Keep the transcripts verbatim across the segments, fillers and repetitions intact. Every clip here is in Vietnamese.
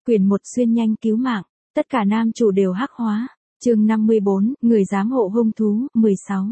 Quyền một xuyên nhanh cứu mạng, tất cả nam chủ đều hắc hóa. Chương năm mươi bốn, người giám hộ hung thú, mười sáu.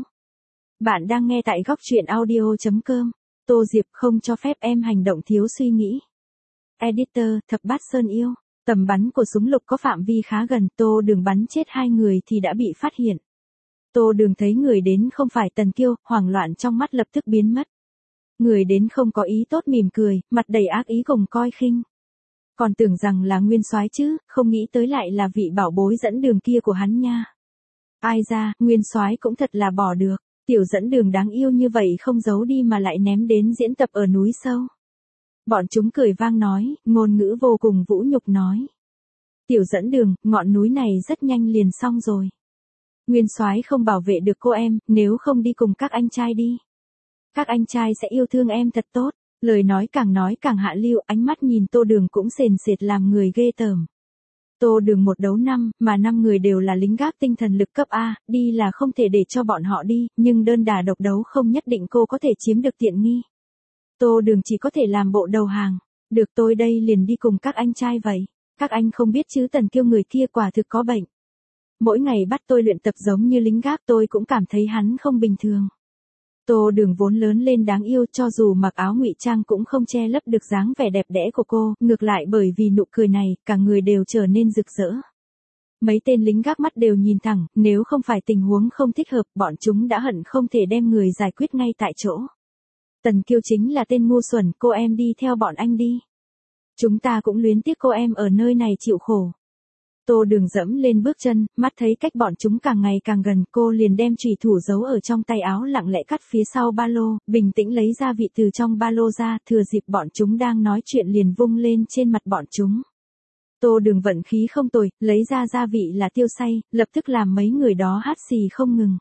Bạn đang nghe tại góc truyện audio chấm com. Tô Diệp không cho phép em hành động thiếu suy nghĩ. Editor, Thập Bát Sơn Yêu. Tầm bắn của súng lục có phạm vi khá gần, Tô Đường bắn chết hai người thì đã bị phát hiện. Tô Đường thấy người đến không phải Tần Kiêu, hoảng loạn trong mắt lập tức biến mất. Người đến không có ý tốt mỉm cười, mặt đầy ác ý cùng coi khinh. Còn tưởng rằng là Nguyên Soái chứ, không nghĩ tới lại là vị bảo bối dẫn đường kia của hắn nha. Ai ra, Nguyên Soái cũng thật là bỏ được, tiểu dẫn đường đáng yêu như vậy không giấu đi mà lại ném đến diễn tập ở núi sâu. Bọn chúng cười vang nói, ngôn ngữ vô cùng vũ nhục nói. Tiểu dẫn đường, ngọn núi này rất nhanh liền xong rồi. Nguyên Soái không bảo vệ được cô em, nếu không đi cùng các anh trai đi. Các anh trai sẽ yêu thương em thật tốt. Lời nói càng nói càng hạ lưu, ánh mắt nhìn Tô Đường cũng sền sệt làm người ghê tởm. Tô Đường một đấu năm, mà năm người đều là lính gác tinh thần lực cấp A, đi là không thể để cho bọn họ đi, nhưng đơn đà độc đấu không nhất định cô có thể chiếm được tiện nghi. Tô Đường chỉ có thể làm bộ đầu hàng. Được, tôi đây liền đi cùng các anh trai vậy. Các anh không biết chứ, Tần Kiêu người kia quả thực có bệnh. Mỗi ngày bắt tôi luyện tập giống như lính gác, tôi cũng cảm thấy hắn không bình thường. Tô Đường vốn lớn lên đáng yêu, cho dù mặc áo ngụy trang cũng không che lấp được dáng vẻ đẹp đẽ của cô, ngược lại bởi vì nụ cười này, cả người đều trở nên rực rỡ. Mấy tên lính gác mắt đều nhìn thẳng, nếu không phải tình huống không thích hợp, bọn chúng đã hận không thể đem người giải quyết ngay tại chỗ. Tần Kiêu chính là tên ngu xuẩn, cô em đi theo bọn anh đi. Chúng ta cũng luyến tiếc cô em ở nơi này chịu khổ. Tô Đường dẫm lên bước chân, mắt thấy cách bọn chúng càng ngày càng gần, cô liền đem chùy thủ giấu ở trong tay áo lặng lẽ cắt phía sau ba lô, bình tĩnh lấy gia vị từ trong ba lô ra, thừa dịp bọn chúng đang nói chuyện liền vung lên trên mặt bọn chúng. Tô Đường vận khí không tồi, lấy ra gia vị là tiêu xay, lập tức làm mấy người đó hắt xì không ngừng.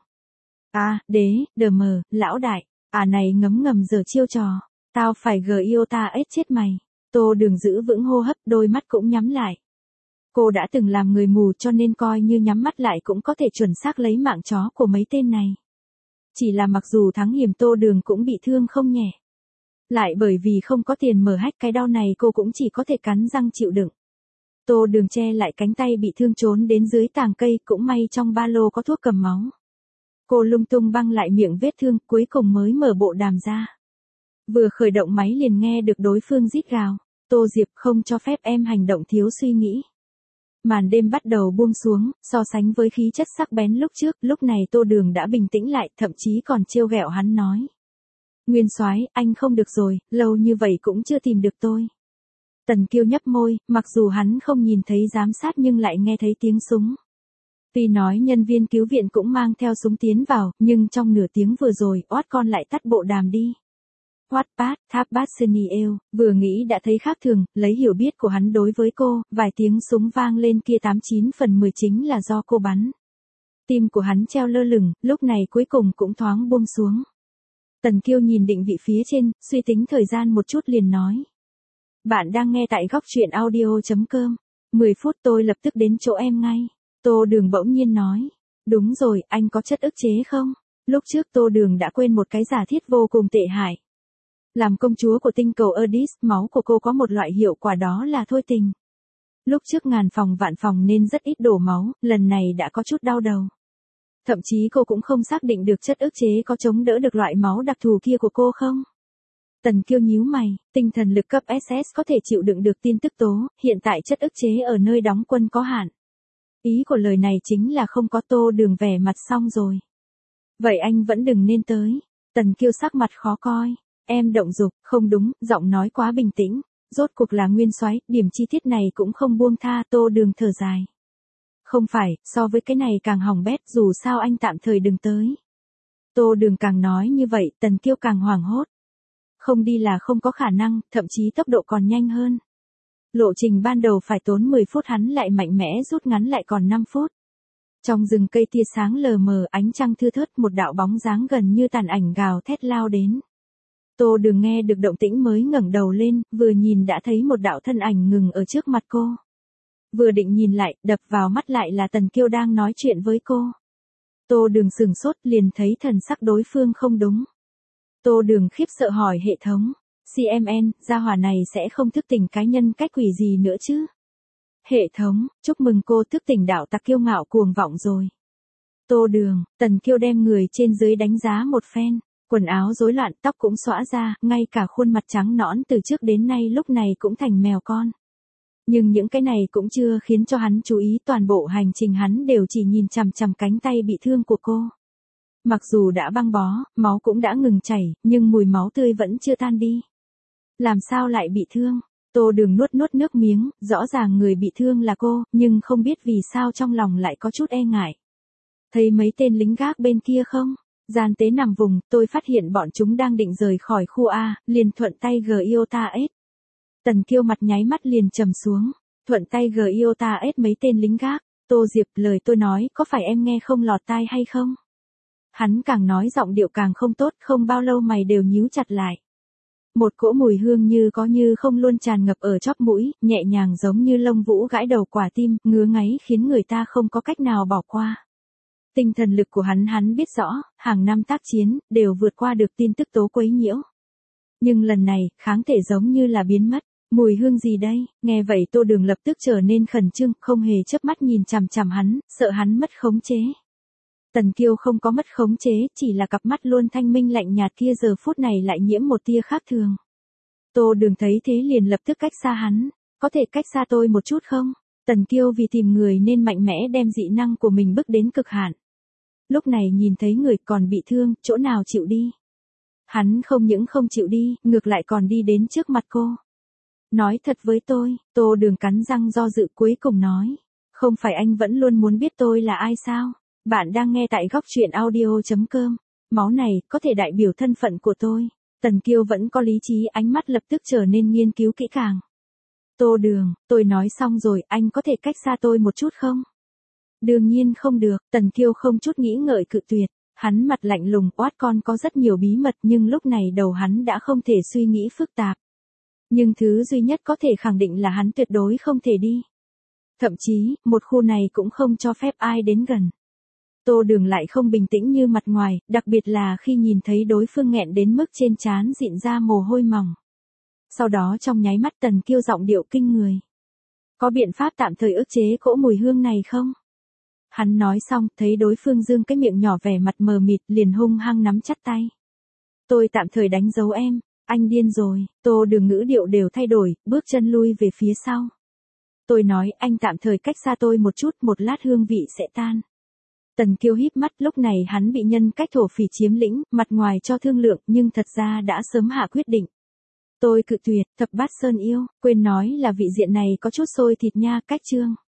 À, đế, đờ mờ, lão đại, à này ngấm ngầm giờ chiêu trò, tao phải gờ yêu ta ết chết mày. Tô Đường giữ vững hô hấp, đôi mắt cũng nhắm lại. Cô đã từng làm người mù cho nên coi như nhắm mắt lại cũng có thể chuẩn xác lấy mạng chó của mấy tên này. Chỉ là mặc dù thắng hiểm, Tô Đường cũng bị thương không nhẹ. Lại bởi vì không có tiền mở hách cái đau này, cô cũng chỉ có thể cắn răng chịu đựng. Tô Đường che lại cánh tay bị thương trốn đến dưới tàng cây, cũng may trong ba lô có thuốc cầm máu. Cô lung tung băng lại miệng vết thương, cuối cùng mới mở bộ đàm ra. Vừa khởi động máy liền nghe được đối phương rít gào. Tô Diệp, không cho phép em hành động thiếu suy nghĩ. Màn đêm bắt đầu buông xuống, so sánh với khí chất sắc bén lúc trước, lúc này Tô Đường đã bình tĩnh lại, thậm chí còn trêu ghẹo hắn nói. Nguyên Soái, anh không được rồi, lâu như vậy cũng chưa tìm được tôi. Tần Kiêu nhấp môi, mặc dù hắn không nhìn thấy giám sát nhưng lại nghe thấy tiếng súng. Tuy nói nhân viên cứu viện cũng mang theo súng tiến vào, nhưng trong nửa tiếng vừa rồi, oát con lại tắt bộ đàm đi. What bad, Tháp Bát Sơn Yêu, vừa nghĩ đã thấy khác thường, lấy hiểu biết của hắn đối với cô, vài tiếng súng vang lên kia tám chín phần mười chính là do cô bắn. Tim của hắn treo lơ lửng, lúc này cuối cùng cũng thoáng buông xuống. Tần Kiêu nhìn định vị phía trên, suy tính thời gian một chút liền nói. Bạn đang nghe tại góc truyện audio chấm com. mười phút tôi lập tức đến chỗ em ngay. Tô Đường bỗng nhiên nói. Đúng rồi, anh có chất ức chế không? Lúc trước Tô Đường đã quên một cái giả thiết vô cùng tệ hại. Làm công chúa của tinh cầu Erdis, máu của cô có một loại hiệu quả đó là thôi tình. Lúc trước ngàn phòng vạn phòng nên rất ít đổ máu, lần này đã có chút đau đầu. Thậm chí cô cũng không xác định được chất ức chế có chống đỡ được loại máu đặc thù kia của cô không? Tần Kiêu nhíu mày, tinh thần lực cấp ét ét có thể chịu đựng được tin tức tố, hiện tại chất ức chế ở nơi đóng quân có hạn. Ý của lời này chính là không có. Tô Đường vẻ mặt xong rồi. Vậy anh vẫn đừng nên tới. Tần Kiêu sắc mặt khó coi. Em động dục, không đúng, giọng nói quá bình tĩnh. Rốt cuộc là Nguyên Soái, điểm chi tiết này cũng không buông tha. Tô Đường thở dài. Không phải, so với cái này càng hỏng bét, dù sao anh tạm thời đừng tới. Tô Đường càng nói như vậy, Tần Kiêu càng hoảng hốt. Không đi là không có khả năng, thậm chí tốc độ còn nhanh hơn. Lộ trình ban đầu phải tốn mười phút, hắn lại mạnh mẽ rút ngắn lại còn năm phút. Trong rừng cây tia sáng lờ mờ, ánh trăng thưa thớt, một đạo bóng dáng gần như tàn ảnh gào thét lao đến. Tô Đường nghe được động tĩnh mới ngẩng đầu lên, vừa nhìn đã thấy một đạo thân ảnh ngừng ở trước mặt cô. Vừa định nhìn lại, đập vào mắt lại là Tần Kiêu đang nói chuyện với cô. Tô Đường sừng sốt, liền thấy thần sắc đối phương không đúng. Tô Đường khiếp sợ hỏi hệ thống, xê em en, gia hỏa này sẽ không thức tỉnh cái nhân cách quỷ gì nữa chứ? Hệ thống, chúc mừng cô thức tỉnh đạo tặc kiêu ngạo cuồng vọng rồi. Tô Đường, Tần Kiêu đem người trên dưới đánh giá một phen, quần áo rối loạn, tóc cũng xõa ra, ngay cả khuôn mặt trắng nõn từ trước đến nay lúc này cũng thành mèo con. Nhưng những cái này cũng chưa khiến cho hắn chú ý, toàn bộ hành trình hắn đều chỉ nhìn chằm chằm cánh tay bị thương của cô. Mặc dù đã băng bó, máu cũng đã ngừng chảy, nhưng mùi máu tươi vẫn chưa tan đi. Làm sao lại bị thương? Tô Đường nuốt nuốt nước miếng, rõ ràng người bị thương là cô, nhưng không biết vì sao trong lòng lại có chút e ngại. Thấy mấy tên lính gác bên kia không? Gian tế nằm vùng, tôi phát hiện bọn chúng đang định rời khỏi khu A, liền thuận tay G I O T A S. Tần Kiêu mặt nháy mắt liền trầm xuống, thuận tay G I O T A S mấy tên lính gác. Tô Diệp, lời tôi nói, có phải em nghe không lọt tai hay không? Hắn càng nói giọng điệu càng không tốt, không bao lâu mày đều nhíu chặt lại. Một cỗ mùi hương như có như không luôn tràn ngập ở chóp mũi, nhẹ nhàng giống như lông vũ gãi đầu quả tim, ngứa ngáy khiến người ta không có cách nào bỏ qua. Tinh thần lực của hắn hắn biết rõ, hàng năm tác chiến, đều vượt qua được tin tức tố quấy nhiễu. Nhưng lần này, kháng thể giống như là biến mất. Mùi hương gì đây? Nghe vậy Tô Đường lập tức trở nên khẩn trương, không hề chớp mắt nhìn chằm chằm hắn, sợ hắn mất khống chế. Tần Kiêu không có mất khống chế, chỉ là cặp mắt luôn thanh minh lạnh nhạt kia giờ phút này lại nhiễm một tia khác thường. Tô Đường thấy thế liền lập tức cách xa hắn, có thể cách xa tôi một chút không? Tần Kiêu vì tìm người nên mạnh mẽ đem dị năng của mình bước đến cực hạn. Lúc này nhìn thấy người còn bị thương, chỗ nào chịu đi. Hắn không những không chịu đi, ngược lại còn đi đến trước mặt cô. Nói thật với tôi, Tô Đường cắn răng do dự cuối cùng nói. Không phải anh vẫn luôn muốn biết tôi là ai sao? Bạn đang nghe tại góc truyện audio chấm com. Máu này, có thể đại biểu thân phận của tôi. Tần Kiêu vẫn có lý trí, ánh mắt lập tức trở nên nghiên cứu kỹ càng. Tô Đường, tôi nói xong rồi, anh có thể cách xa tôi một chút không? Đương nhiên không được, Tần Kiêu không chút nghĩ ngợi cự tuyệt. Hắn mặt lạnh lùng, oát con có rất nhiều bí mật nhưng lúc này đầu hắn đã không thể suy nghĩ phức tạp. Nhưng thứ duy nhất có thể khẳng định là hắn tuyệt đối không thể đi. Thậm chí, một khu này cũng không cho phép ai đến gần. Tô Đường lại không bình tĩnh như mặt ngoài, đặc biệt là khi nhìn thấy đối phương nghẹn đến mức trên trán dịn ra mồ hôi mỏng. Sau đó trong nháy mắt Tần Kiêu giọng điệu kinh người. Có biện pháp tạm thời ức chế cỗ mùi hương này không? Hắn nói xong, thấy đối phương dương cái miệng nhỏ vẻ mặt mờ mịt liền hung hăng nắm chặt tay. Tôi tạm thời đánh dấu em, anh điên rồi, Tô Đường ngữ điệu đều thay đổi, bước chân lui về phía sau. Tôi nói anh tạm thời cách xa tôi một chút, một lát hương vị sẽ tan. Tần Kiêu híp mắt, lúc này hắn bị nhân cách thổ phỉ chiếm lĩnh, mặt ngoài cho thương lượng nhưng thật ra đã sớm hạ quyết định. Tôi cự tuyệt, thập bát sơn yêu, quên nói là vị diện này có chút xôi thịt nha, cách chương.